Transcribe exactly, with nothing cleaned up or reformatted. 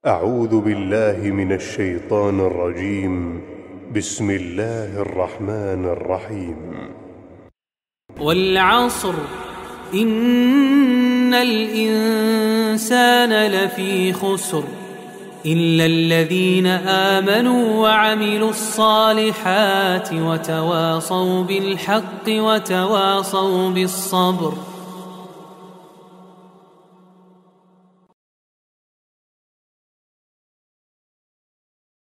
أعوذ بالله من الشيطان الرجيم. بسم الله الرحمن الرحيم. والعصر إن الإنسان لفي خسر إلا الذين آمنوا وعملوا الصالحات وتواصوا بالحق وتواصوا بالصبر.